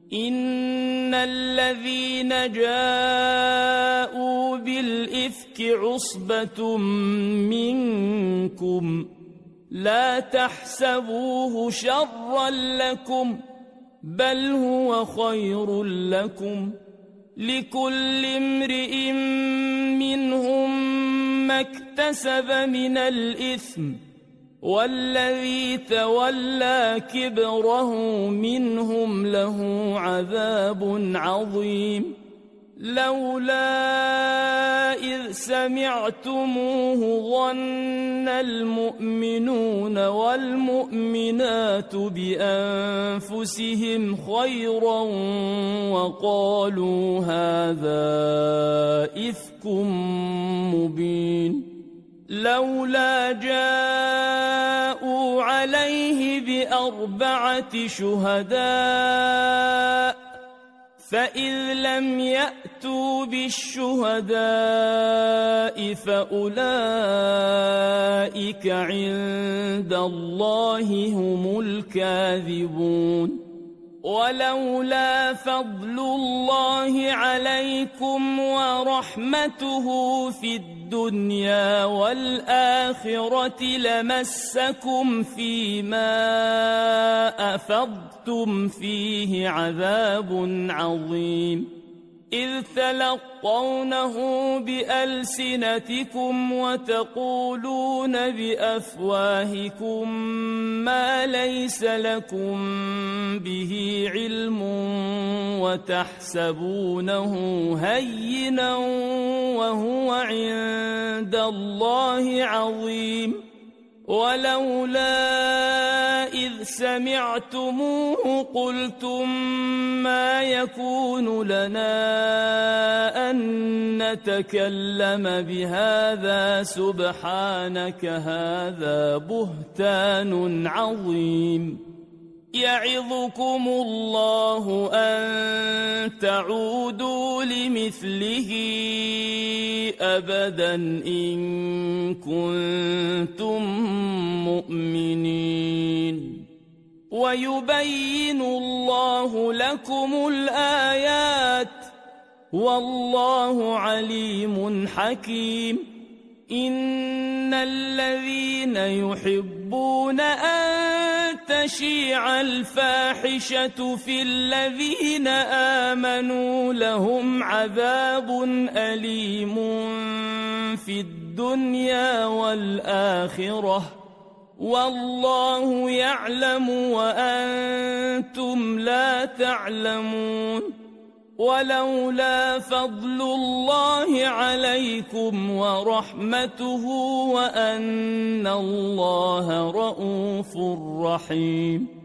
إن الذين جاءوا بالإفك عصبة منكم لا تحسبوه شرا لكم بل هو خير لكم لكل امرئ منهم ما اكتسب من الإثم والذي تولى كبره منهم له عذاب عظيم لولا إذ سمعتموه ظن المؤمنون والمؤمنات بأنفسهم خيرا وقالوا هذا إفك مبين لولا جاءوا عليه بأربعة شهداء فإذ لم يأتوا بالشهداء فأولئك عند الله هم الكاذبون ولولا فضل الله عليكم ورحمته في الدنيا والآخرة لمسكم فيما أفضتم فيه عذاب عظيم إذ تلقونه بألسنتكم وتقولون بأفواهكم ما ليس لكم به علم وتحسبونه هينا وهو عند الله عظيم ولولا إذ سمعتموه قلتم ما يكون لنا أن نتكلم بهذا سبحانك هذا بهتان عظيم يعظكم الله أن تعودوا لمثله أبدا إن كنتم مؤمنين ويبين الله لكم الآيات والله عليم حكيم إن الذين يحبون أن تشيع الفاحشة في الذين آمنوا لهم عذاب أليم في الدنيا والآخرة والله يعلم وأنتم لا تعلمون ولولا فضل الله عليكم ورحمته وأن الله رءوف رحيم